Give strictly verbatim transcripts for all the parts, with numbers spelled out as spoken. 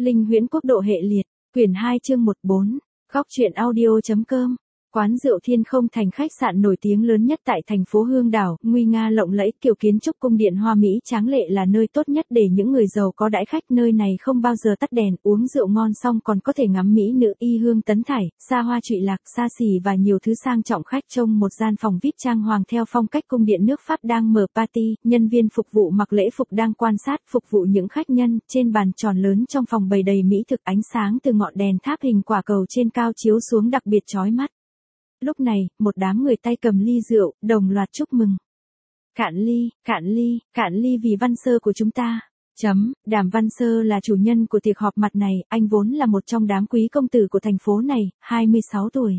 Linh Huyễn Quốc độ hệ liệt, quyển hai chương một bốn, góc truyện audio.com. Quán rượu Thiên Không Thành khách sạn nổi tiếng lớn nhất tại thành phố Hương Đảo, nguy nga lộng lẫy, kiểu kiến trúc cung điện hoa mỹ tráng lệ là nơi tốt nhất để những người giàu có đãi khách. Nơi này không bao giờ tắt đèn, uống rượu ngon xong còn có thể ngắm mỹ nữ y hương tấn thải, xa hoa trụy lạc, xa xỉ và nhiều thứ sang trọng. Khách trông một gian phòng vi ai pi trang hoàng theo phong cách cung điện nước Pháp đang mở party, nhân viên phục vụ mặc lễ phục đang quan sát phục vụ những khách nhân. Trên bàn tròn lớn trong phòng bày đầy mỹ thực, ánh sáng từ ngọn đèn tháp hình quả cầu trên cao chiếu xuống đặc biệt chói mắt. Lúc này, một đám người tay cầm ly rượu, đồng loạt chúc mừng. Cạn ly, cạn ly, cạn ly vì Văn Sơ của chúng ta. Chấm, Đàm Văn Sơ là chủ nhân của tiệc họp mặt này, anh vốn là một trong đám quý công tử của thành phố này, hai mươi sáu tuổi.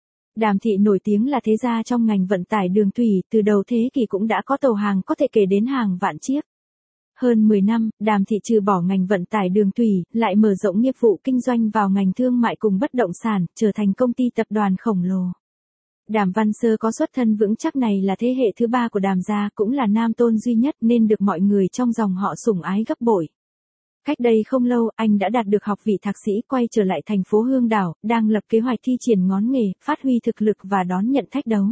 Đàm thị nổi tiếng là thế gia trong ngành vận tải đường thủy, từ đầu thế kỷ cũng đã có tàu hàng có thể kể đến hàng vạn chiếc. Hơn mười năm, Đàm thị trừ bỏ ngành vận tải đường thủy, lại mở rộng nghiệp vụ kinh doanh vào ngành thương mại cùng bất động sản, trở thành công ty tập đoàn khổng lồ. Đàm Văn Sơ có xuất thân vững chắc này là thế hệ thứ ba của Đàm gia, cũng là nam tôn duy nhất nên được mọi người trong dòng họ sủng ái gấp bội. Cách đây không lâu, anh đã đạt được học vị thạc sĩ, quay trở lại thành phố Hương Đảo, đang lập kế hoạch thi triển ngón nghề, phát huy thực lực và đón nhận thách đấu.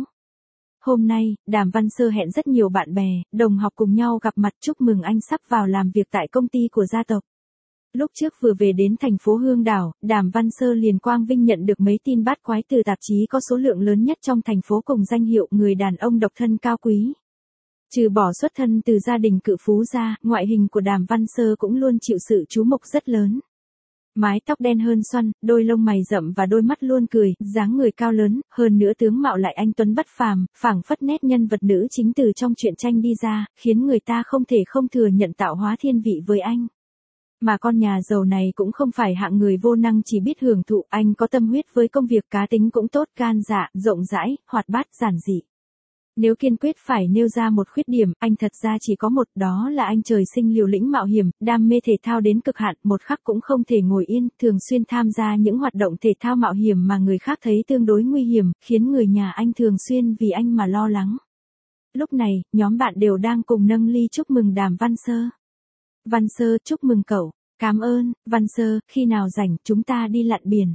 Hôm nay, Đàm Văn Sơ hẹn rất nhiều bạn bè, đồng học cùng nhau gặp mặt chúc mừng anh sắp vào làm việc tại công ty của gia tộc. Lúc trước vừa về đến thành phố Hương Đảo, Đàm Văn Sơ liền quang vinh nhận được mấy tin bát quái từ tạp chí có số lượng lớn nhất trong thành phố cùng danh hiệu người đàn ông độc thân cao quý. Trừ bỏ xuất thân từ gia đình cự phú ra, ngoại hình của Đàm Văn Sơ cũng luôn chịu sự chú mục rất lớn. Mái tóc đen hơn xoăn, đôi lông mày rậm và đôi mắt luôn cười, dáng người cao lớn, hơn nữa tướng mạo lại anh tuấn bất phàm, phảng phất nét nhân vật nữ chính từ trong truyện tranh đi ra, khiến người ta không thể không thừa nhận tạo hóa thiên vị với anh. Mà con nhà giàu này cũng không phải hạng người vô năng chỉ biết hưởng thụ, anh có tâm huyết với công việc, cá tính cũng tốt, gan dạ, rộng rãi, hoạt bát, giản dị. Nếu kiên quyết phải nêu ra một khuyết điểm, anh thật ra chỉ có một, đó là anh trời sinh liều lĩnh mạo hiểm, đam mê thể thao đến cực hạn, một khắc cũng không thể ngồi yên, thường xuyên tham gia những hoạt động thể thao mạo hiểm mà người khác thấy tương đối nguy hiểm, khiến người nhà anh thường xuyên vì anh mà lo lắng. Lúc này, nhóm bạn đều đang cùng nâng ly chúc mừng Đàm Văn Sơ. Văn Sơ, chúc mừng cậu. Cảm ơn, Văn Sơ, khi nào rảnh, chúng ta đi lặn biển.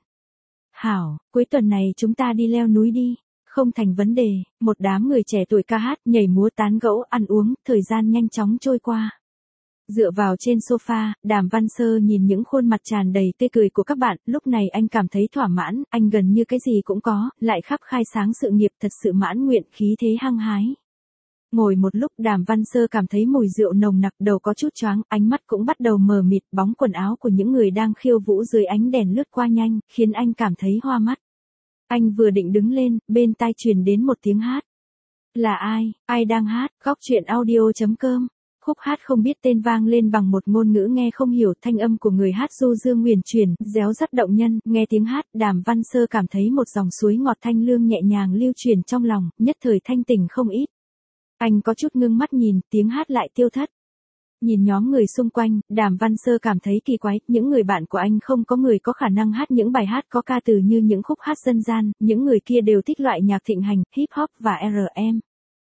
Hảo, cuối tuần này chúng ta đi leo núi đi. Không thành vấn đề. Một đám người trẻ tuổi ca hát, nhảy múa, tán gẫu, ăn uống, thời gian nhanh chóng trôi qua. Dựa vào trên sofa, Đàm Văn Sơ nhìn những khuôn mặt tràn đầy tươi cười của các bạn, lúc này anh cảm thấy thỏa mãn, anh gần như cái gì cũng có, lại khắp khai sáng sự nghiệp, thật sự mãn nguyện, khí thế hăng hái. Ngồi một lúc, Đàm Văn Sơ cảm thấy mùi rượu nồng nặc, đầu có chút choáng, ánh mắt cũng bắt đầu mờ mịt, bóng quần áo của những người đang khiêu vũ dưới ánh đèn lướt qua nhanh, khiến anh cảm thấy hoa mắt. Anh vừa định đứng lên, bên tai truyền đến một tiếng hát. Là ai, ai đang hát? Góc truyện audio.com. Khúc hát không biết tên vang lên bằng một ngôn ngữ nghe không hiểu, thanh âm của người hát du dương huyền chuyển, réo rắt động nhân, nghe tiếng hát, Đàm Văn Sơ cảm thấy một dòng suối ngọt thanh lương nhẹ nhàng lưu truyền trong lòng, nhất thời thanh tỉnh không ít. Anh có chút ngưng mắt nhìn, tiếng hát lại tiêu thất. Nhìn nhóm người xung quanh, Đàm Văn Sơ cảm thấy kỳ quái, những người bạn của anh không có người có khả năng hát những bài hát có ca từ như những khúc hát dân gian, những người kia đều thích loại nhạc thịnh hành, hip hop và rờ em.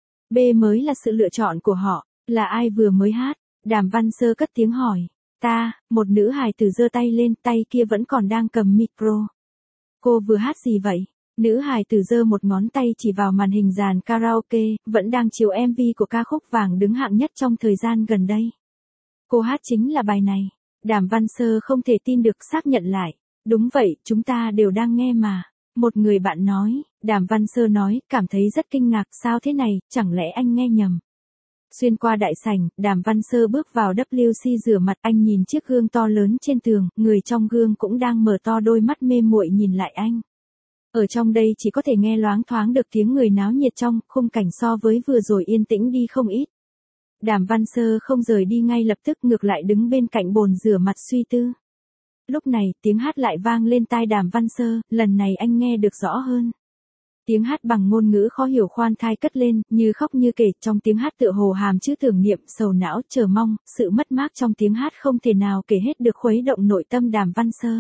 B mới là sự lựa chọn của họ. Là ai vừa mới hát? Đàm Văn Sơ cất tiếng hỏi. Ta, một nữ hài tử giơ tay lên, tay kia vẫn còn đang cầm micro. Cô vừa hát gì vậy? Nữ hài tử giơ một ngón tay chỉ vào màn hình dàn karaoke, vẫn đang chiếu em vê của ca khúc vàng đứng hạng nhất trong thời gian gần đây. Cô hát chính là bài này. Đàm Văn Sơ không thể tin được, xác nhận lại. Đúng vậy, chúng ta đều đang nghe mà. Một người bạn nói. Đàm Văn Sơ nói, cảm thấy rất kinh ngạc, sao thế này, chẳng lẽ anh nghe nhầm. Xuyên qua đại sảnh, Đàm Văn Sơ bước vào vê kép xê rửa mặt, anh nhìn chiếc gương to lớn trên tường, người trong gương cũng đang mở to đôi mắt mê muội nhìn lại anh. Ở trong đây chỉ có thể nghe loáng thoáng được tiếng người náo nhiệt, trong khung cảnh so với vừa rồi yên tĩnh đi không ít. Đàm Văn Sơ không rời đi ngay lập tức, ngược lại đứng bên cạnh bồn rửa mặt suy tư. Lúc này, tiếng hát lại vang lên tai Đàm Văn Sơ, lần này anh nghe được rõ hơn. Tiếng hát bằng ngôn ngữ khó hiểu khoan thai cất lên, như khóc như kể, trong tiếng hát tựa hồ hàm chứa tưởng niệm, sầu não, chờ mong, sự mất mát trong tiếng hát không thể nào kể hết được khuấy động nội tâm Đàm Văn Sơ.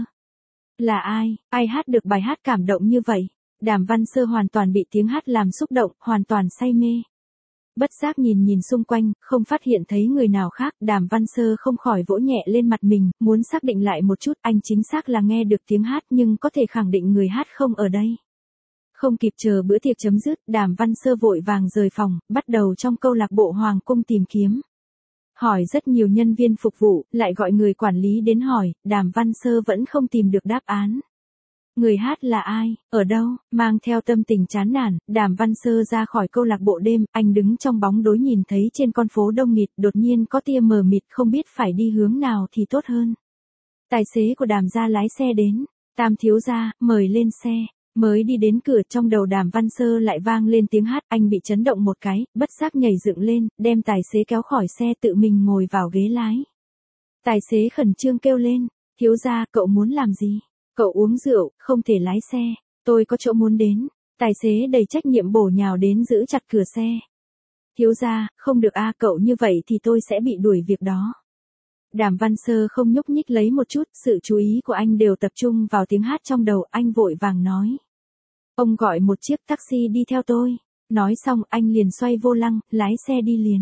Là ai, ai hát được bài hát cảm động như vậy? Đàm Văn Sơ hoàn toàn bị tiếng hát làm xúc động, hoàn toàn say mê. Bất giác nhìn nhìn xung quanh, không phát hiện thấy người nào khác, Đàm Văn Sơ không khỏi vỗ nhẹ lên mặt mình, muốn xác định lại một chút, anh chính xác là nghe được tiếng hát nhưng có thể khẳng định người hát không ở đây. Không kịp chờ bữa tiệc chấm dứt, Đàm Văn Sơ vội vàng rời phòng, bắt đầu trong câu lạc bộ Hoàng Cung tìm kiếm. Hỏi rất nhiều nhân viên phục vụ, lại gọi người quản lý đến hỏi, Đàm Văn Sơ vẫn không tìm được đáp án. Người hát là ai, ở đâu, mang theo tâm tình chán nản, Đàm Văn Sơ ra khỏi câu lạc bộ đêm, anh đứng trong bóng tối nhìn thấy trên con phố đông nghịt, đột nhiên có tia mờ mịt không biết phải đi hướng nào thì tốt hơn. Tài xế của Đàm gia lái xe đến, Tam thiếu gia, mời lên xe. Mới đi đến cửa trong đầu Đàm Văn Sơ lại vang lên tiếng hát, anh bị chấn động một cái, bất giác nhảy dựng lên, đem tài xế kéo khỏi xe tự mình ngồi vào ghế lái. Tài xế khẩn trương kêu lên, thiếu gia, cậu muốn làm gì? Cậu uống rượu, không thể lái xe, tôi có chỗ muốn đến. Tài xế đầy trách nhiệm bổ nhào đến giữ chặt cửa xe. Thiếu gia, không được a, cậu như vậy thì tôi sẽ bị đuổi việc đó. Đàm Văn Sơ không nhúc nhích lấy một chút, sự chú ý của anh đều tập trung vào tiếng hát trong đầu, anh vội vàng nói. Ông gọi một chiếc taxi đi theo tôi. Nói xong anh liền xoay vô lăng, lái xe đi liền.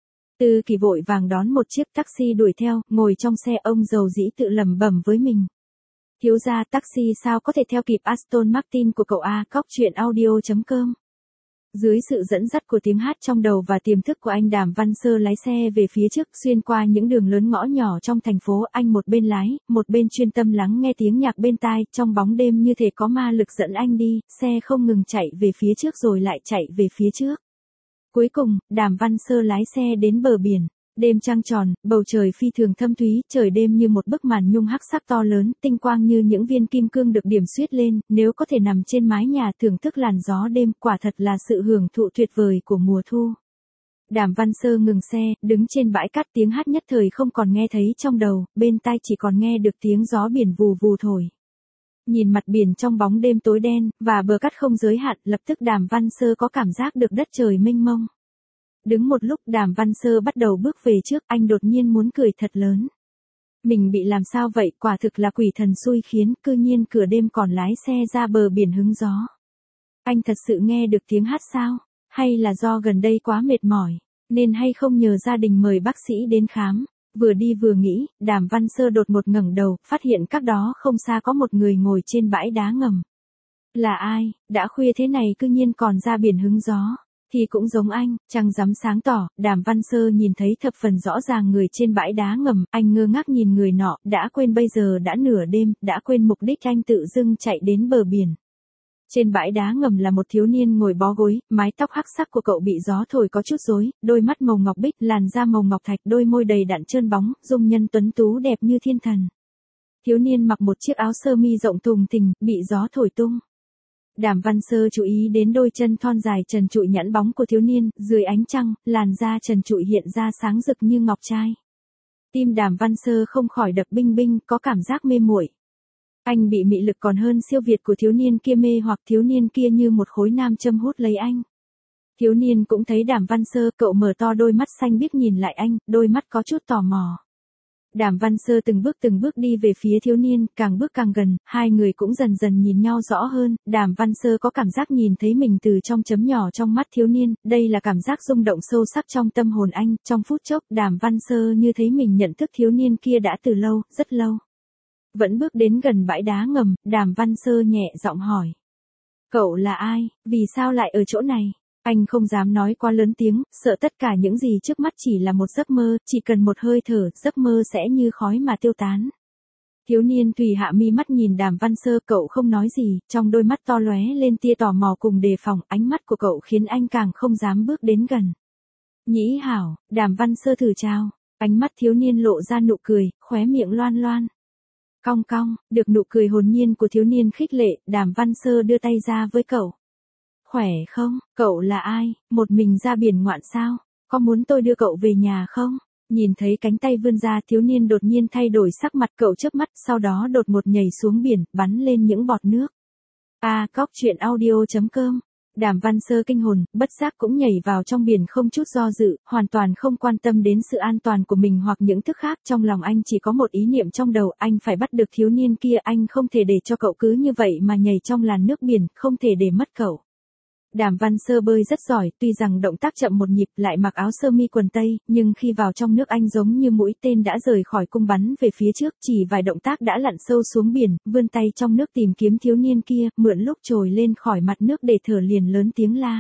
Tư Kỳ vội vàng đón một chiếc taxi đuổi theo, ngồi trong xe ông dầu dĩ tự lẩm bẩm với mình. Thiếu gia, taxi sao có thể theo kịp Aston Martin của cậu a, cóc truyện audio chấm com. Dưới sự dẫn dắt của tiếng hát trong đầu và tiềm thức của anh, Đàm Văn Sơ lái xe về phía trước, xuyên qua những đường lớn ngõ nhỏ trong thành phố, anh một bên lái, một bên chuyên tâm lắng nghe tiếng nhạc bên tai, trong bóng đêm như thể có ma lực dẫn anh đi, xe không ngừng chạy về phía trước rồi lại chạy về phía trước. Cuối cùng, Đàm Văn Sơ lái xe đến bờ biển. Đêm trăng tròn, bầu trời phi thường thâm thúy, trời đêm như một bức màn nhung hắc sắc to lớn, tinh quang như những viên kim cương được điểm xuyết lên, nếu có thể nằm trên mái nhà thưởng thức làn gió đêm, quả thật là sự hưởng thụ tuyệt vời của mùa thu. Đàm Văn Sơ ngừng xe, đứng trên bãi cát, tiếng hát nhất thời không còn nghe thấy trong đầu, bên tai chỉ còn nghe được tiếng gió biển vù vù thổi. Nhìn mặt biển trong bóng đêm tối đen, và bờ cát không giới hạn, lập tức Đàm Văn Sơ có cảm giác được đất trời mênh mông. Đứng một lúc, Đàm Văn Sơ bắt đầu bước về trước, anh đột nhiên muốn cười thật lớn. Mình bị làm sao vậy, quả thực là quỷ thần xui khiến, cư nhiên cửa đêm còn lái xe ra bờ biển hứng gió. Anh thật sự nghe được tiếng hát sao? Hay là do gần đây quá mệt mỏi, nên hay không nhờ gia đình mời bác sĩ đến khám? Vừa đi vừa nghĩ, Đàm Văn Sơ đột ngột ngẩng đầu, phát hiện cách đó không xa có một người ngồi trên bãi đá ngầm. Là ai, đã khuya thế này cư nhiên còn ra biển hứng gió? Thì cũng giống anh, trăng rằm sáng tỏ, Đàm Văn Sơ nhìn thấy thập phần rõ ràng người trên bãi đá ngầm, anh ngơ ngác nhìn người nọ, đã quên bây giờ đã nửa đêm, đã quên mục đích anh tự dưng chạy đến bờ biển. Trên bãi đá ngầm là một thiếu niên ngồi bó gối, mái tóc hắc sắc của cậu bị gió thổi có chút rối, đôi mắt màu ngọc bích, làn da màu ngọc thạch, đôi môi đầy đặn trơn bóng, dung nhân tuấn tú đẹp như thiên thần. Thiếu niên mặc một chiếc áo sơ mi rộng thùng thình, bị gió thổi tung. Đàm Văn Sơ chú ý đến đôi chân thon dài trần trụi nhẵn bóng của thiếu niên, dưới ánh trăng, làn da trần trụi hiện ra sáng rực như ngọc trai. Tim Đàm Văn Sơ không khỏi đập binh binh, có cảm giác mê muội. Anh bị mị lực còn hơn siêu việt của thiếu niên kia mê hoặc, thiếu niên kia như một khối nam châm hút lấy anh. Thiếu niên cũng thấy Đàm Văn Sơ, cậu mở to đôi mắt xanh biếc nhìn lại anh, đôi mắt có chút tò mò. Đàm Văn Sơ từng bước từng bước đi về phía thiếu niên, càng bước càng gần, hai người cũng dần dần nhìn nhau rõ hơn, Đàm Văn Sơ có cảm giác nhìn thấy mình từ trong chấm nhỏ trong mắt thiếu niên, đây là cảm giác rung động sâu sắc trong tâm hồn anh, trong phút chốc, Đàm Văn Sơ như thấy mình nhận thức thiếu niên kia đã từ lâu, rất lâu. Vẫn bước đến gần bãi đá ngầm, Đàm Văn Sơ nhẹ giọng hỏi. Cậu là ai, vì sao lại ở chỗ này? Anh không dám nói quá lớn tiếng, sợ tất cả những gì trước mắt chỉ là một giấc mơ, chỉ cần một hơi thở, giấc mơ sẽ như khói mà tiêu tán. Thiếu niên tùy hạ mi mắt nhìn Đàm Văn Sơ, cậu không nói gì, trong đôi mắt to lóe lên tia tò mò cùng đề phòng, ánh mắt của cậu khiến anh càng không dám bước đến gần. Nhĩ hảo, Đàm Văn Sơ thử chào, ánh mắt thiếu niên lộ ra nụ cười, khóe miệng loan loan. Cong cong, được nụ cười hồn nhiên của thiếu niên khích lệ, Đàm Văn Sơ đưa tay ra với cậu. Khỏe không, cậu là ai, một mình ra biển ngoạn sao, có muốn tôi đưa cậu về nhà không? Nhìn thấy cánh tay vươn ra, thiếu niên đột nhiên thay đổi sắc mặt, cậu chớp mắt, sau đó đột ngột nhảy xuống biển, bắn lên những bọt nước. A cóc truyện audio chấm com. Đàm Văn Sơ kinh hồn, bất giác cũng nhảy vào trong biển không chút do dự, hoàn toàn không quan tâm đến sự an toàn của mình hoặc những thức khác, trong lòng anh chỉ có một ý niệm trong đầu, anh phải bắt được thiếu niên kia, anh không thể để cho cậu cứ như vậy mà nhảy trong làn nước biển, không thể để mất cậu. Đàm Văn Sơ bơi rất giỏi, tuy rằng động tác chậm một nhịp lại mặc áo sơ mi quần tây, nhưng khi vào trong nước anh giống như mũi tên đã rời khỏi cung bắn về phía trước, chỉ vài động tác đã lặn sâu xuống biển, vươn tay trong nước tìm kiếm thiếu niên kia, mượn lúc trồi lên khỏi mặt nước để thở liền lớn tiếng la.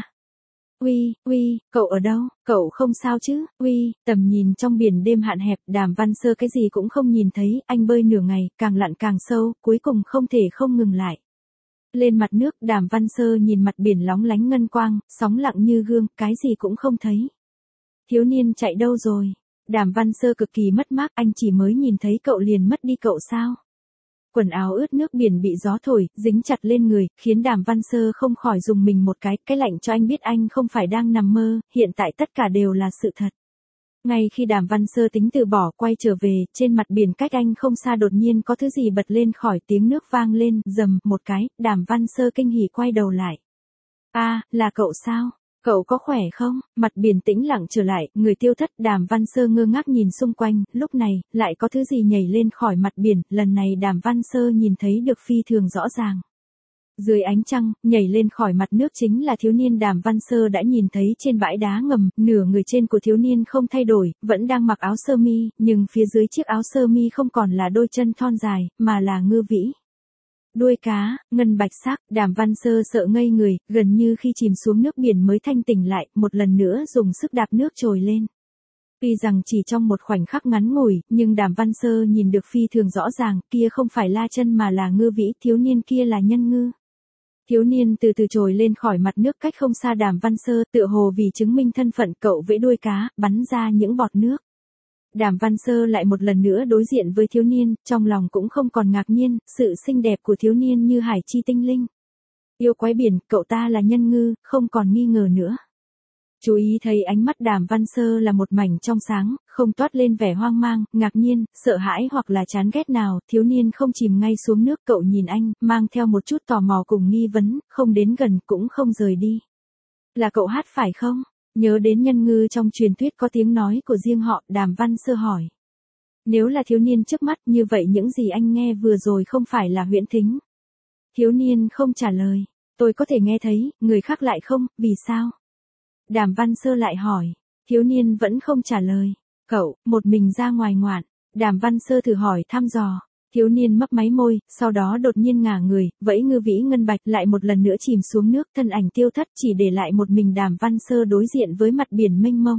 Uy, uy, cậu ở đâu, cậu không sao chứ, uy, tầm nhìn trong biển đêm hạn hẹp, Đàm Văn Sơ cái gì cũng không nhìn thấy, anh bơi nửa ngày, càng lặn càng sâu, cuối cùng không thể không ngừng lại. Lên mặt nước, Đàm Văn Sơ nhìn mặt biển lóng lánh ngân quang, sóng lặng như gương, cái gì cũng không thấy. Thiếu niên chạy đâu rồi? Đàm Văn Sơ cực kỳ mất mát, anh chỉ mới nhìn thấy cậu liền mất đi cậu sao? Quần áo ướt nước biển bị gió thổi, dính chặt lên người, khiến Đàm Văn Sơ không khỏi dùng mình một cái, cái lạnh cho anh biết anh không phải đang nằm mơ, hiện tại tất cả đều là sự thật. Ngay khi Đàm Văn Sơ tính từ bỏ quay trở về, trên mặt biển cách anh không xa đột nhiên có thứ gì bật lên khỏi tiếng nước vang lên, rầm, một cái, Đàm Văn Sơ kinh hỉ quay đầu lại. A, à, là cậu sao? Cậu có khỏe không? Mặt biển tĩnh lặng trở lại, người tiêu thất, Đàm Văn Sơ ngơ ngác nhìn xung quanh, lúc này, lại có thứ gì nhảy lên khỏi mặt biển, lần này Đàm Văn Sơ nhìn thấy được phi thường rõ ràng. Dưới ánh trăng, nhảy lên khỏi mặt nước chính là thiếu niên Đàm Văn Sơ đã nhìn thấy trên bãi đá ngầm, nửa người trên của thiếu niên không thay đổi, vẫn đang mặc áo sơ mi, nhưng phía dưới chiếc áo sơ mi không còn là đôi chân thon dài, mà là ngư vĩ. Đuôi cá, ngân bạch sắc, Đàm Văn Sơ sợ ngây người, gần như khi chìm xuống nước biển mới thanh tỉnh lại, một lần nữa dùng sức đạp nước trồi lên. Tuy rằng chỉ trong một khoảnh khắc ngắn ngủi, nhưng Đàm Văn Sơ nhìn được phi thường rõ ràng, kia không phải la chân mà là ngư vĩ, thiếu niên kia là nhân ngư. Thiếu niên từ từ trồi lên khỏi mặt nước cách không xa Đàm Văn Sơ, tựa hồ vì chứng minh thân phận cậu vẫy đuôi cá, bắn ra những bọt nước. Đàm Văn Sơ lại một lần nữa đối diện với thiếu niên, trong lòng cũng không còn ngạc nhiên, sự xinh đẹp của thiếu niên như hải chi tinh linh. Yêu quái biển, cậu ta là nhân ngư, không còn nghi ngờ nữa. Chú ý thấy ánh mắt Đàm Văn Sơ là một mảnh trong sáng, không toát lên vẻ hoang mang, ngạc nhiên, sợ hãi hoặc là chán ghét nào, thiếu niên không chìm ngay xuống nước, cậu nhìn anh, mang theo một chút tò mò cùng nghi vấn, không đến gần cũng không rời đi. Là cậu hát phải không? Nhớ đến nhân ngư trong truyền thuyết có tiếng nói của riêng họ, Đàm Văn Sơ hỏi. Nếu là thiếu niên trước mắt, như vậy những gì anh nghe vừa rồi không phải là huyễn thính. Thiếu niên không trả lời, tôi có thể nghe thấy, người khác lại không, vì sao? Đàm Văn Sơ lại hỏi, thiếu niên vẫn không trả lời. Cậu, một mình ra ngoài ngoạn. Đàm Văn Sơ thử hỏi thăm dò. Thiếu niên mấp máy môi, sau đó đột nhiên ngả người, vẫy ngư vĩ ngân bạch lại một lần nữa chìm xuống nước, thân ảnh tiêu thất, chỉ để lại một mình Đàm Văn Sơ đối diện với mặt biển mênh mông.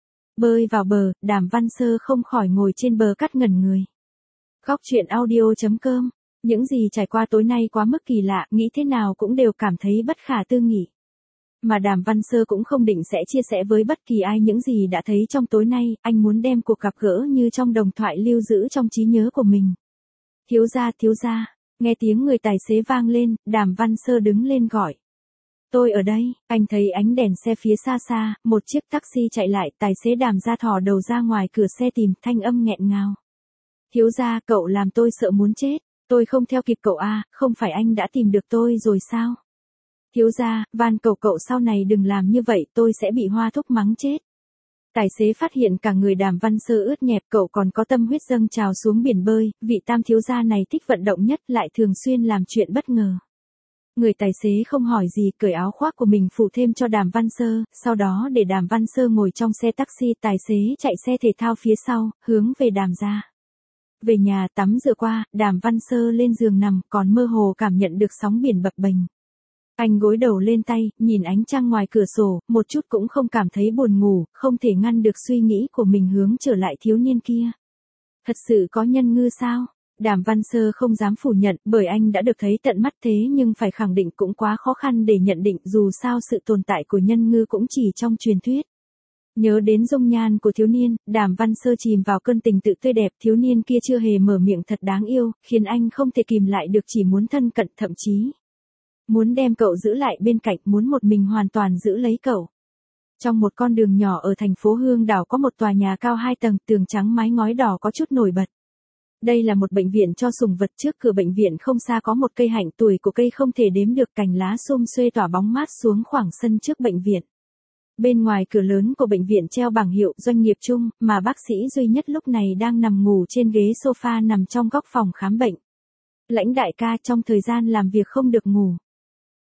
Bơi vào bờ, Đàm Văn Sơ không khỏi ngồi trên bờ cắt ngẩn người. Góc truyện audio chấm com. Những gì trải qua tối nay quá mức kỳ lạ, nghĩ thế nào cũng đều cảm thấy bất khả tư nghị. Mà Đàm Văn Sơ cũng không định sẽ chia sẻ với bất kỳ ai những gì đã thấy trong tối nay, anh muốn đem cuộc gặp gỡ như trong đồng thoại lưu giữ trong trí nhớ của mình. Thiếu gia, thiếu gia, nghe tiếng người tài xế vang lên, Đàm Văn Sơ đứng lên gọi. Tôi ở đây, anh thấy ánh đèn xe phía xa xa, một chiếc taxi chạy lại, tài xế Đàm ra thò đầu ra ngoài cửa xe tìm, thanh âm nghẹn ngào. Thiếu gia, cậu làm tôi sợ muốn chết, tôi không theo kịp cậu à, không phải anh đã tìm được tôi rồi sao? Thiếu gia, van cầu cậu sau này đừng làm như vậy, tôi sẽ bị Hoa Thúc mắng chết. Tài xế phát hiện cả người Đàm Văn Sơ ướt nhẹp, cậu còn có tâm huyết dâng trào xuống biển bơi, vị tam thiếu gia này thích vận động nhất, lại thường xuyên làm chuyện bất ngờ. Người tài xế không hỏi gì, cởi áo khoác của mình phủ thêm cho Đàm Văn Sơ, sau đó để Đàm Văn Sơ ngồi trong xe taxi, tài xế chạy xe thể thao phía sau, hướng về Đàm gia. Về nhà tắm rửa qua, Đàm Văn Sơ lên giường nằm, còn mơ hồ cảm nhận được sóng biển bập bềnh. Anh gối đầu lên tay, nhìn ánh trăng ngoài cửa sổ, một chút cũng không cảm thấy buồn ngủ, không thể ngăn được suy nghĩ của mình hướng trở lại thiếu niên kia. Thật sự có nhân ngư sao? Đàm Văn Sơ không dám phủ nhận, bởi anh đã được thấy tận mắt thế nhưng phải khẳng định cũng quá khó khăn để nhận định, dù sao sự tồn tại của nhân ngư cũng chỉ trong truyền thuyết. Nhớ đến dung nhan của thiếu niên, Đàm Văn Sơ chìm vào cơn tình tự tươi đẹp, thiếu niên kia chưa hề mở miệng thật đáng yêu, khiến anh không thể kìm lại được, chỉ muốn thân cận, thậm chí muốn đem cậu giữ lại bên cạnh, muốn một mình hoàn toàn giữ lấy cậu. Trong một con đường nhỏ ở thành phố Hương Đảo có một tòa nhà cao hai tầng, tường trắng mái ngói đỏ có chút nổi bật. Đây là một bệnh viện cho sủng vật, trước cửa bệnh viện không xa có một cây hạnh, tuổi của cây không thể đếm được, cành lá xum xuê tỏa bóng mát xuống khoảng sân trước bệnh viện. Bên ngoài cửa lớn của bệnh viện treo bảng hiệu doanh nghiệp chung, mà bác sĩ duy nhất lúc này đang nằm ngủ trên ghế sofa nằm trong góc phòng khám bệnh. Lãnh đại ca, trong thời gian làm việc không được ngủ.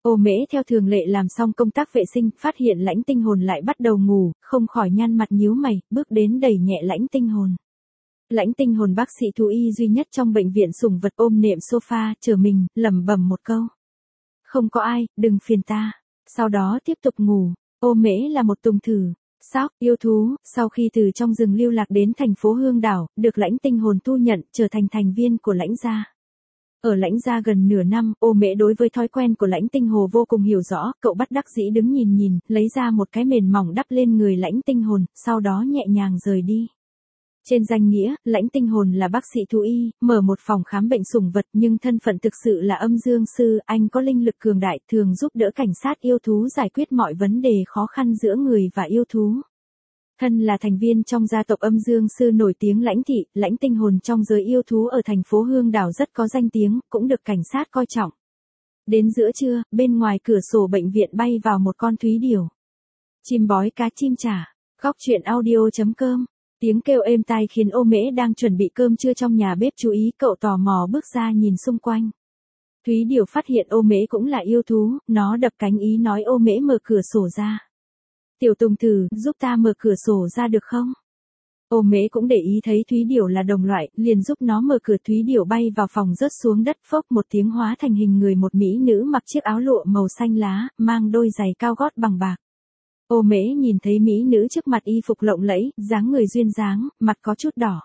Ô Mễ theo thường lệ làm xong công tác vệ sinh, phát hiện Lãnh Tinh Hồn lại bắt đầu ngủ, không khỏi nhăn mặt nhíu mày, bước đến đẩy nhẹ Lãnh Tinh Hồn. Lãnh Tinh Hồn bác sĩ thú y duy nhất trong bệnh viện sủng vật ôm nệm sofa, chờ mình, lẩm bẩm một câu. Không có ai, đừng phiền ta. Sau đó tiếp tục ngủ. Ô Mễ là một tùng thử, sóc, yêu thú, sau khi từ trong rừng lưu lạc đến thành phố Hương Đảo, được Lãnh Tinh Hồn thu nhận, trở thành thành viên của Lãnh gia. Ở Lãnh gia gần nửa năm, Ô Mễ đối với thói quen của Lãnh Tinh Hồ vô cùng hiểu rõ, cậu bắt đắc dĩ đứng nhìn nhìn, lấy ra một cái mền mỏng đắp lên người Lãnh Tinh Hồn, sau đó nhẹ nhàng rời đi. Trên danh nghĩa, Lãnh Tinh Hồn là bác sĩ thú y, mở một phòng khám bệnh sủng vật nhưng thân phận thực sự là âm dương sư, anh có linh lực cường đại, thường giúp đỡ cảnh sát yêu thú giải quyết mọi vấn đề khó khăn giữa người và yêu thú. Thân là thành viên trong gia tộc âm dương sư nổi tiếng Lãnh thị, Lãnh Tinh Hồn trong giới yêu thú ở thành phố Hương Đảo rất có danh tiếng, cũng được cảnh sát coi trọng. Đến giữa trưa, bên ngoài cửa sổ bệnh viện bay vào một con thúy điểu. Chim bói cá chim trả, góc chuyện audio chấm com. Tiếng kêu êm tai khiến Ô Mễ đang chuẩn bị cơm trưa trong nhà bếp chú ý, cậu tò mò bước ra nhìn xung quanh. Thúy điểu phát hiện Ô Mễ cũng là yêu thú, nó đập cánh ý nói Ô Mễ mở cửa sổ ra. Tiểu Tùng Tử, giúp ta mở cửa sổ ra được không? Ô Mễ cũng để ý thấy Thúy điểu là đồng loại, liền giúp nó mở cửa. Thúy điểu bay vào phòng rớt xuống đất, phốc một tiếng hóa thành hình người một mỹ nữ mặc chiếc áo lụa màu xanh lá, mang đôi giày cao gót bằng bạc. Ô Mễ nhìn thấy mỹ nữ trước mặt y phục lộng lẫy, dáng người duyên dáng, mặt có chút đỏ.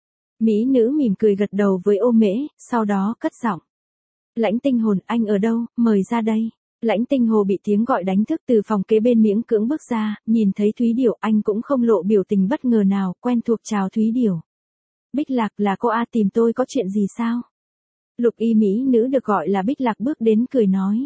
Mỹ nữ mỉm cười gật đầu với Ô Mễ, sau đó cất giọng. Lãnh Tinh Hồn, anh ở đâu, mời ra đây. Lãnh Tinh Hồ bị tiếng gọi đánh thức từ phòng kế bên miễn cưỡng bước ra, nhìn thấy Thúy điểu anh cũng không lộ biểu tình bất ngờ nào, quen thuộc chào Thúy điểu. Bích Lạc, là cô A tìm tôi có chuyện gì sao? Lục y mỹ nữ được gọi là Bích Lạc bước đến cười nói.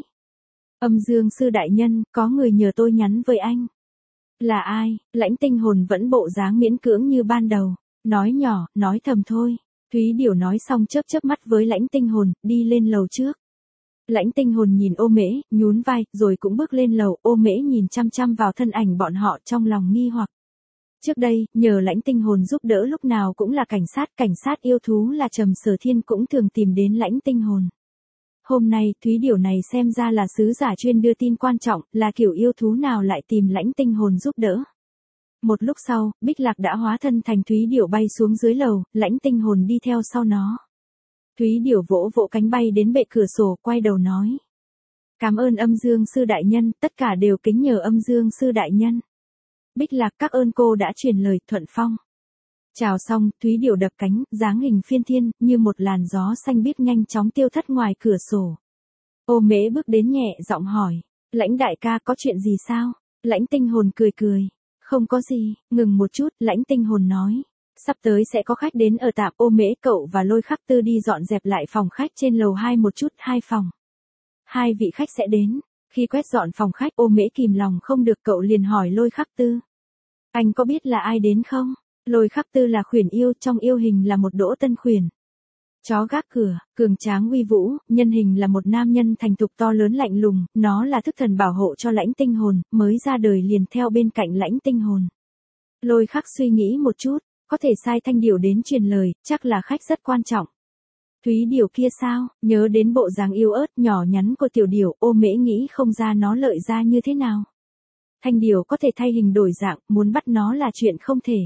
Âm dương sư đại nhân, có người nhờ tôi nhắn với anh. Là ai? Lãnh Tinh Hồn vẫn bộ dáng miễn cưỡng như ban đầu. Nói nhỏ, nói thầm thôi. Thúy điểu nói xong chớp chớp mắt với Lãnh Tinh Hồn, đi lên lầu trước. Lãnh Tinh Hồn nhìn Ô Mễ, nhún vai, rồi cũng bước lên lầu. Ô Mễ nhìn chăm chăm vào thân ảnh bọn họ trong lòng nghi hoặc. Trước đây, nhờ Lãnh Tinh Hồn giúp đỡ lúc nào cũng là cảnh sát, cảnh sát yêu thú là Trầm Sở Thiên cũng thường tìm đến Lãnh Tinh Hồn. Hôm nay, Thúy điểu này xem ra là sứ giả chuyên đưa tin quan trọng, là kiểu yêu thú nào lại tìm Lãnh Tinh Hồn giúp đỡ. Một lúc sau, Bích Lạc đã hóa thân thành Thúy điểu bay xuống dưới lầu, Lãnh Tinh Hồn đi theo sau nó. Thúy điểu vỗ vỗ cánh bay đến bệ cửa sổ, quay đầu nói. Cảm ơn âm dương sư đại nhân, tất cả đều kính nhờ âm dương sư đại nhân. Bích Lạc, các ơn cô đã truyền lời, thuận phong. Chào xong, Thúy điểu đập cánh, dáng hình phiên thiên, như một làn gió xanh biếc nhanh chóng tiêu thất ngoài cửa sổ. Ô Mễ bước đến nhẹ giọng hỏi. Lãnh đại ca, có chuyện gì sao? Lãnh Tinh Hồn cười cười. Không có gì, ngừng một chút, Lãnh Tinh Hồn nói. Sắp tới sẽ có khách đến ở tạm. Ô Mễ, cậu và Lôi Khắc Tư đi dọn dẹp lại phòng khách trên lầu hai một chút, hai phòng. Hai vị khách sẽ đến. Khi quét dọn phòng khách, Ô Mễ kìm lòng không được, cậu liền hỏi Lôi Khắc Tư. Anh có biết là ai đến không? Lôi Khắc Tư là khuyển yêu, trong yêu hình là một Đỗ Tân Khuyển. Chó gác cửa, cường tráng uy vũ, nhân hình là một nam nhân thành thục to lớn lạnh lùng, nó là thức thần bảo hộ cho Lãnh Tinh Hồn, mới ra đời liền theo bên cạnh Lãnh Tinh Hồn. Lôi Khắc suy nghĩ một chút, có thể sai thanh điểu đến truyền lời, chắc là khách rất quan trọng. Thúy điểu kia sao? Nhớ đến bộ dáng yêu ớt nhỏ nhắn của tiểu điểu, Ô Mễ nghĩ không ra nó lợi ra như thế nào. Thanh điểu có thể thay hình đổi dạng, muốn bắt nó là chuyện không thể.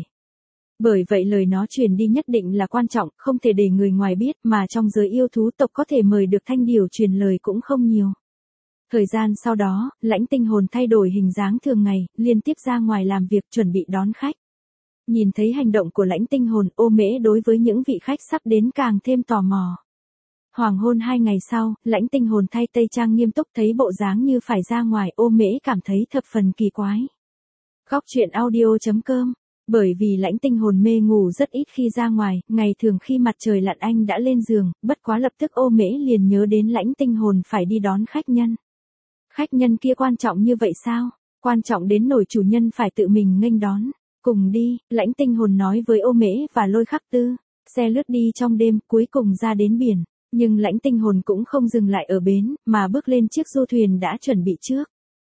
Bởi vậy lời nó truyền đi nhất định là quan trọng, không thể để người ngoài biết, mà trong giới yêu thú tộc có thể mời được thanh điểu truyền lời cũng không nhiều. Thời gian sau đó, Lãnh Tinh Hồn thay đổi hình dáng thường ngày, liên tiếp ra ngoài làm việc chuẩn bị đón khách. Nhìn thấy hành động của Lãnh Tinh Hồn, Ô Mễ đối với những vị khách sắp đến càng thêm tò mò. Hoàng hôn hai ngày sau, Lãnh Tinh Hồn thay tây trang nghiêm túc, thấy bộ dáng như phải ra ngoài, Ô Mễ cảm thấy thập phần kỳ quái. Góc chuyện audio chấm com. Bởi vì Lãnh Tinh Hồn mê ngủ rất ít khi ra ngoài, ngày thường khi mặt trời lặn anh đã lên giường, bất quá lập tức Ô Mễ liền nhớ đến Lãnh Tinh Hồn phải đi đón khách nhân. Khách nhân kia quan trọng như vậy sao? Quan trọng đến nỗi chủ nhân phải tự mình nghênh đón. Cùng đi, Lãnh Tinh Hồn nói với Ô Mễ và Lôi Khắc Tư. Xe lướt đi trong đêm, cuối cùng ra đến biển. Nhưng Lãnh Tinh Hồn cũng không dừng lại ở bến, mà bước lên chiếc du thuyền đã chuẩn bị trước.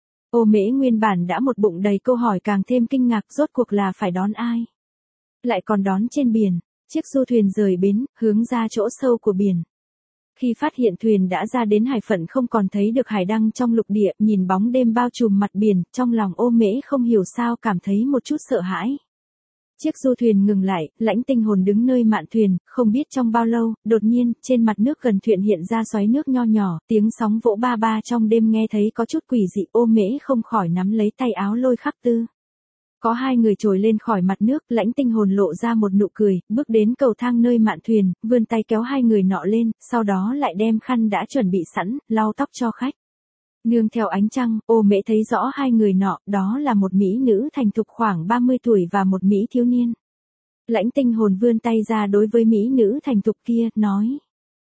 Ô Mễ nguyên bản đã một bụng đầy câu hỏi càng thêm kinh ngạc, rốt cuộc là phải đón ai? Lại còn đón trên biển. Chiếc du thuyền rời bến, hướng ra chỗ sâu của biển. Khi phát hiện thuyền đã ra đến hải phận không còn thấy được hải đăng trong lục địa, nhìn bóng đêm bao trùm mặt biển, trong lòng Ô Mễ không hiểu sao cảm thấy một chút sợ hãi. Chiếc du thuyền ngừng lại, Lãnh Tinh Hồn đứng nơi mạn thuyền, không biết trong bao lâu, đột nhiên, trên mặt nước gần thuyền hiện ra xoáy nước nho nhỏ, tiếng sóng vỗ ba ba trong đêm nghe thấy có chút quỷ dị. Ô Mễ không khỏi nắm lấy tay áo Lôi Khắc Tư. Có hai người trồi lên khỏi mặt nước, Lãnh Tinh Hồn lộ ra một nụ cười, bước đến cầu thang nơi mạn thuyền, vươn tay kéo hai người nọ lên, sau đó lại đem khăn đã chuẩn bị sẵn, lau tóc cho khách. Nương theo ánh trăng, Ô Mễ thấy rõ hai người nọ, đó là một mỹ nữ thành thục khoảng ba mươi tuổi và một mỹ thiếu niên. Lãnh Tinh Hồn vươn tay ra đối với mỹ nữ thành thục kia, nói.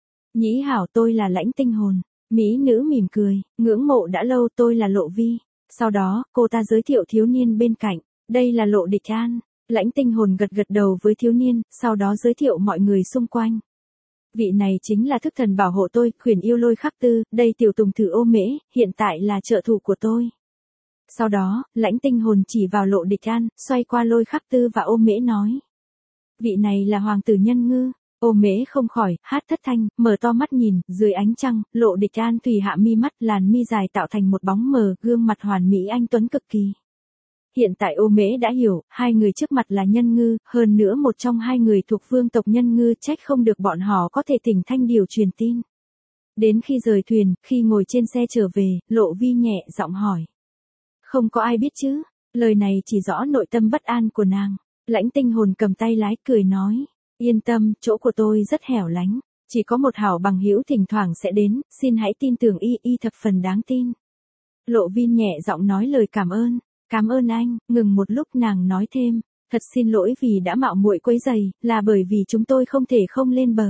Nhĩ hảo, tôi là Lãnh Tinh Hồn. Mỹ nữ mỉm cười, ngưỡng mộ đã lâu, tôi là Lộ Vi. Sau đó, cô ta giới thiệu thiếu niên bên cạnh, đây là Lộ Địch An. Lãnh Tinh Hồn gật gật đầu với thiếu niên, sau đó giới thiệu mọi người xung quanh. Vị này chính là thức thần bảo hộ tôi, khuyển yêu Lôi Khắc Tư, đây tiểu tùng thử Ô Mễ, hiện tại là trợ thủ của tôi. Sau đó, Lãnh Tinh Hồn chỉ vào Lộ Địch An, xoay qua Lôi Khắc Tư và Ô Mễ nói. Vị này là hoàng tử Nhân Ngư. Ô Mễ không khỏi, hát thất thanh, mở to mắt nhìn, dưới ánh trăng, Lộ Địch An tùy hạ mi mắt, làn mi dài tạo thành một bóng mờ, gương mặt hoàn mỹ anh tuấn cực kỳ. Hiện tại Ô Mễ đã hiểu, hai người trước mặt là Nhân Ngư, hơn nữa một trong hai người thuộc vương tộc Nhân Ngư, trách không được bọn họ có thể thỉnh thanh điều truyền tin. Đến khi rời thuyền, khi ngồi trên xe trở về, Lộ Vi nhẹ giọng hỏi. Không có ai biết chứ, lời này chỉ rõ nội tâm bất an của nàng. Lãnh Tinh Hồn cầm tay lái cười nói, yên tâm, chỗ của tôi rất hẻo lánh, chỉ có một hảo bằng hữu thỉnh thoảng sẽ đến, xin hãy tin tưởng y, y thập phần đáng tin. Lộ Vi nhẹ giọng nói lời cảm ơn. Cảm ơn anh. Ngừng một lúc nàng nói thêm, thật xin lỗi vì đã mạo muội quấy rầy, là bởi vì chúng tôi không thể không lên bờ.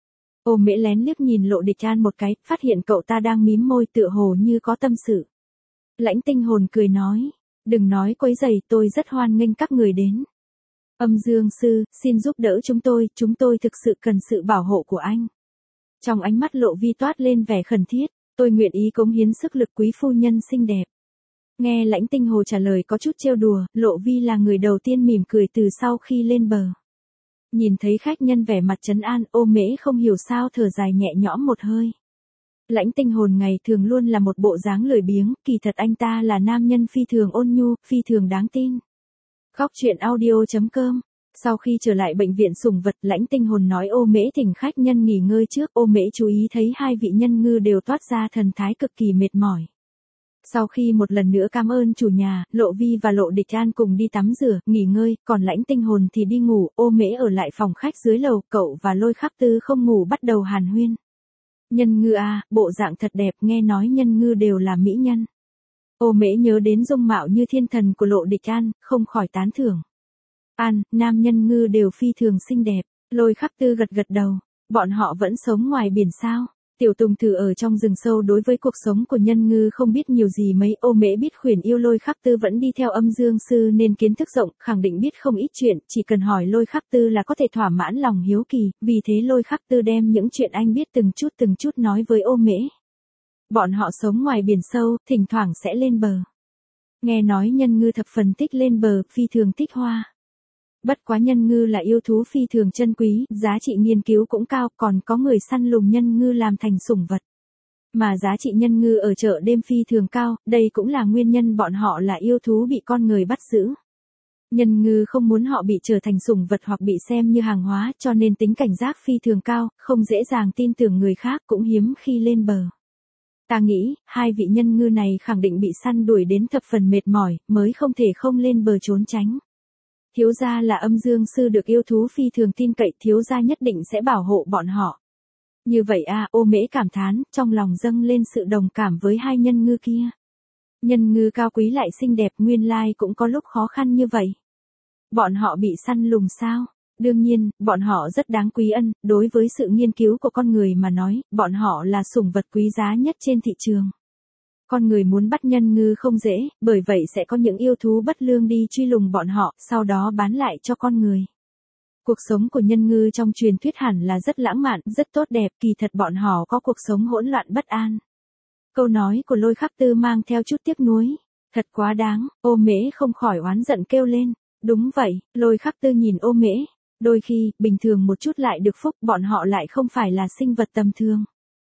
Ô Mễ lén liếc nhìn Lộ Địch An một cái, phát hiện cậu ta đang mím môi tựa hồ như có tâm sự. Lãnh Tinh Hồn cười nói, đừng nói quấy rầy, tôi rất hoan nghênh các người đến. Âm Dương Sư, xin giúp đỡ chúng tôi, chúng tôi thực sự cần sự bảo hộ của anh. Trong ánh mắt Lộ Vi toát lên vẻ khẩn thiết, tôi nguyện ý cống hiến sức lực quý phu nhân xinh đẹp. Nghe Lãnh Tinh Hồ trả lời có chút trêu đùa, Lộ Vi là người đầu tiên mỉm cười từ sau khi lên bờ. Nhìn thấy khách nhân vẻ mặt trấn an, Ô Mễ không hiểu sao thở dài nhẹ nhõm một hơi. Lãnh Tinh Hồn ngày thường luôn là một bộ dáng lười biếng, kỳ thật anh ta là nam nhân phi thường ôn nhu, phi thường đáng tin. Góc truyện audio chấm com. Sau khi trở lại bệnh viện sủng vật, Lãnh Tinh Hồn nói Ô Mễ thỉnh khách nhân nghỉ ngơi trước. Ô Mễ chú ý thấy hai vị nhân ngư đều toát ra thần thái cực kỳ mệt mỏi. Sau khi một lần nữa cảm ơn chủ nhà, Lộ Vi và Lộ Địch An cùng đi tắm rửa, nghỉ ngơi, còn Lãnh Tinh Hồn thì đi ngủ. Ô Mễ ở lại phòng khách dưới lầu, cậu và Lôi Khắc Tư không ngủ bắt đầu hàn huyên. Nhân ngư à, bộ dạng thật đẹp, nghe nói nhân ngư đều là mỹ nhân. Ô Mễ nhớ đến dung mạo như thiên thần của Lộ Địch An, không khỏi tán thưởng. An, nam nhân ngư đều phi thường xinh đẹp. Lôi Khắc Tư gật gật đầu. Bọn họ vẫn sống ngoài biển sao? Tiểu Tùng Thử ở trong rừng sâu đối với cuộc sống của nhân ngư không biết nhiều gì mấy. Ô Mễ biết khuyển yêu Lôi Khắc Tư vẫn đi theo Âm Dương Sư nên kiến thức rộng, khẳng định biết không ít chuyện, chỉ cần hỏi Lôi Khắc Tư là có thể thỏa mãn lòng hiếu kỳ, vì thế Lôi Khắc Tư đem những chuyện anh biết từng chút từng chút nói với Ô Mễ. Bọn họ sống ngoài biển sâu, thỉnh thoảng sẽ lên bờ. Nghe nói nhân ngư thập phần thích lên bờ, phi thường thích hoa. Bất quá nhân ngư là yêu thú phi thường chân quý, giá trị nghiên cứu cũng cao, còn có người săn lùng nhân ngư làm thành sủng vật. Mà giá trị nhân ngư ở chợ đêm phi thường cao, đây cũng là nguyên nhân bọn họ là yêu thú bị con người bắt giữ. Nhân ngư không muốn họ bị trở thành sủng vật hoặc bị xem như hàng hóa, cho nên tính cảnh giác phi thường cao, không dễ dàng tin tưởng người khác, cũng hiếm khi lên bờ. Ta nghĩ, hai vị nhân ngư này khẳng định bị săn đuổi đến thập phần mệt mỏi, mới không thể không lên bờ trốn tránh. Thiếu gia là Âm Dương Sư được yêu thú phi thường tin cậy, thiếu gia nhất định sẽ bảo hộ bọn họ. Như vậy à, Ô Mễ cảm thán, trong lòng dâng lên sự đồng cảm với hai nhân ngư kia. Nhân ngư cao quý lại xinh đẹp, nguyên lai cũng có lúc khó khăn như vậy. Bọn họ bị săn lùng sao? Đương nhiên, bọn họ rất đáng quý ân, đối với sự nghiên cứu của con người mà nói, bọn họ là sủng vật quý giá nhất trên thị trường. Con người muốn bắt nhân ngư không dễ, bởi vậy sẽ có những yêu thú bất lương đi truy lùng bọn họ, sau đó bán lại cho con người. Cuộc sống của nhân ngư trong truyền thuyết hẳn là rất lãng mạn, rất tốt đẹp, kỳ thật bọn họ có cuộc sống hỗn loạn bất an. Câu nói của Lôi Khắc Tư mang theo chút tiếc nuối. Thật quá đáng, Ô Mễ không khỏi oán giận kêu lên. Đúng vậy, Lôi Khắc Tư nhìn Ô Mễ. Đôi khi, bình thường một chút lại được phúc, bọn họ lại không phải là sinh vật tầm thường.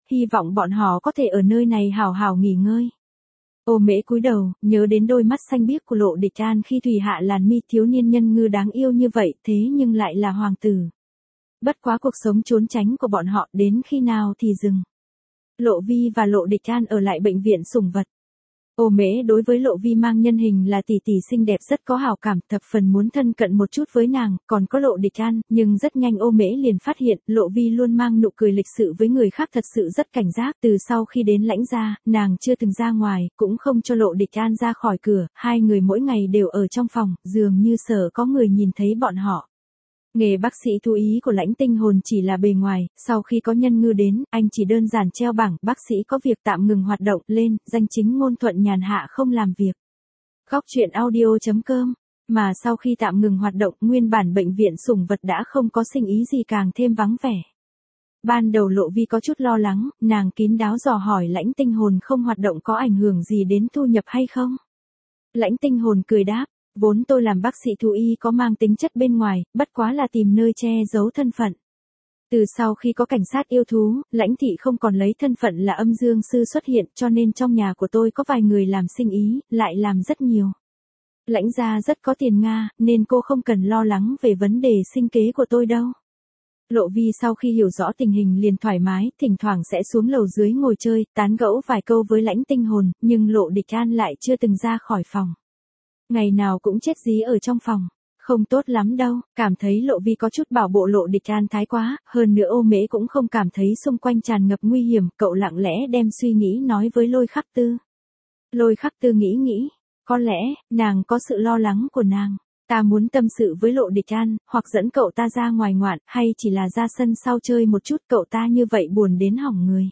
hy vọng bọn họ có thể ở nơi này hào hào nghỉ ngơi. Ô Mễ cúi đầu, nhớ đến đôi mắt xanh biếc của Lộ Địch An khi Thùy Hạ Làn Mi thiếu niên nhân ngư đáng yêu như vậy, thế nhưng lại là hoàng tử. Bất quá cuộc sống trốn tránh của bọn họ đến khi nào thì dừng. Lộ Vi và Lộ Địch An ở lại bệnh viện sủng vật. Ô Mễ đối với Lộ Vi mang nhân hình là tỷ tỷ xinh đẹp rất có hảo cảm, thập phần muốn thân cận một chút với nàng, còn có Lộ Địch An, nhưng rất nhanh Ô Mễ liền phát hiện, Lộ Vi luôn mang nụ cười lịch sự với người khác thật sự rất cảnh giác, từ sau khi đến Lãnh gia, nàng chưa từng ra ngoài, cũng không cho Lộ Địch An ra khỏi cửa, hai người mỗi ngày đều ở trong phòng, dường như sợ có người nhìn thấy bọn họ. Nghề bác sĩ thú y của Lãnh Tinh Hồn chỉ là bề ngoài, sau khi có nhân ngư đến, anh chỉ đơn giản treo bảng, bác sĩ có việc tạm ngừng hoạt động, lên, danh chính ngôn thuận nhàn hạ không làm việc. Góc truyện audio chấm com, mà sau khi tạm ngừng hoạt động, nguyên bản bệnh viện sủng vật đã không có sinh ý gì càng thêm vắng vẻ. Ban đầu Lộ Vi có chút lo lắng, nàng kín đáo dò hỏi Lãnh Tinh Hồn không hoạt động có ảnh hưởng gì đến thu nhập hay không? Lãnh Tinh Hồn cười đáp. Vốn tôi làm bác sĩ thú y có mang tính chất bên ngoài, bất quá là tìm nơi che giấu thân phận. Từ sau khi có cảnh sát yêu thú, Lãnh thị không còn lấy thân phận là âm dương sư xuất hiện, cho nên trong nhà của tôi có vài người làm sinh ý, lại làm rất nhiều. Lãnh gia rất có tiền Nga, nên cô không cần lo lắng về vấn đề sinh kế của tôi đâu. Lộ Vi sau khi hiểu rõ tình hình liền thoải mái, thỉnh thoảng sẽ xuống lầu dưới ngồi chơi, tán gẫu vài câu với Lãnh Tinh Hồn, nhưng Lộ Địch An lại chưa từng ra khỏi phòng. Ngày nào cũng chết dí ở trong phòng, không tốt lắm đâu, cảm thấy Lộ Vi có chút bảo bộ Lộ Địch An thái quá, hơn nữa Ô Mễ cũng không cảm thấy xung quanh tràn ngập nguy hiểm, cậu lặng lẽ đem suy nghĩ nói với Lôi Khắc Tư. Lôi Khắc Tư nghĩ nghĩ, có lẽ, nàng có sự lo lắng của nàng, ta muốn tâm sự với Lộ Địch An, hoặc dẫn cậu ta ra ngoài ngoạn, hay chỉ là ra sân sau chơi một chút, cậu ta như vậy buồn đến hỏng người.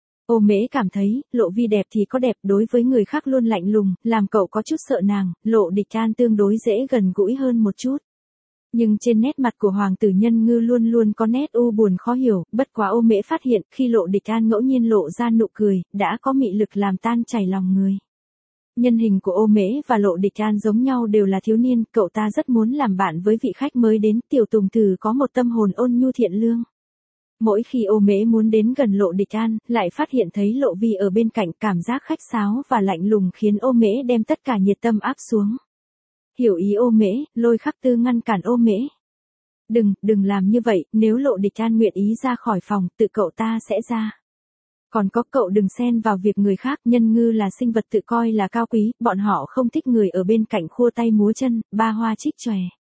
Ô Mễ cảm thấy, Lộ Vi đẹp thì có đẹp, đối với người khác luôn lạnh lùng, làm cậu có chút sợ nàng, Lộ Địch An tương đối dễ gần gũi hơn một chút. Nhưng trên nét mặt của hoàng tử nhân ngư luôn luôn có nét u buồn khó hiểu, bất quá Ô Mễ phát hiện, khi Lộ Địch An ngẫu nhiên lộ ra nụ cười, đã có mị lực làm tan chảy lòng người. Nhân hình của Ô Mễ và Lộ Địch An giống nhau đều là thiếu niên, cậu ta rất muốn làm bạn với vị khách mới đến, tiểu tùng thử có một tâm hồn ôn nhu thiện lương. Mỗi khi Ô Mễ muốn đến gần Lộ Địch An, lại phát hiện thấy Lộ Vi ở bên cạnh, cảm giác khách sáo và lạnh lùng khiến Ô Mễ đem tất cả nhiệt tâm áp xuống. Hiểu ý Ô Mễ, Lôi Khắc Tư ngăn cản Ô Mễ. Đừng, đừng làm như vậy, nếu Lộ Địch An nguyện ý ra khỏi phòng, tự cậu ta sẽ ra. Còn có cậu đừng xen vào việc người khác, nhân ngư là sinh vật tự coi là cao quý, bọn họ không thích người ở bên cạnh khua tay múa chân, ba hoa trích chòe.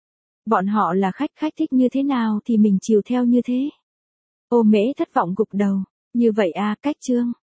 Bọn họ là khách, khách thích như thế nào thì mình chiều theo như thế. Ô Mễ thất vọng gục đầu, như vậy à, cách chương.